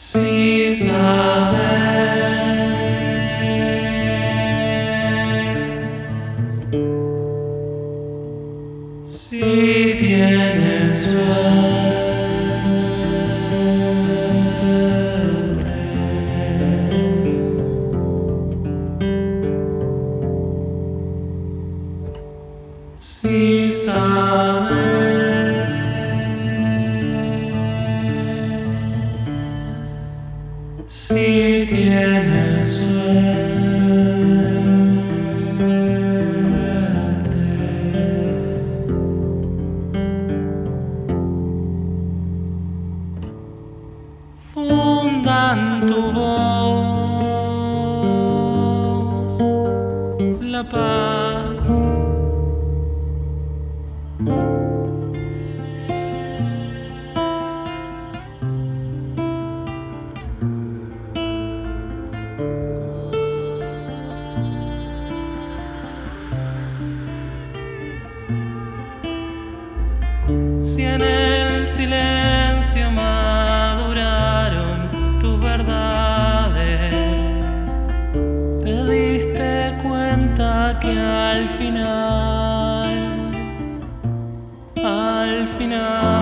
Si sabes, si tienes suerte, si sabes, si tienes suerte, fundan tu voz la paz. Si en el silencio maduraron tus verdades, te diste cuenta que al final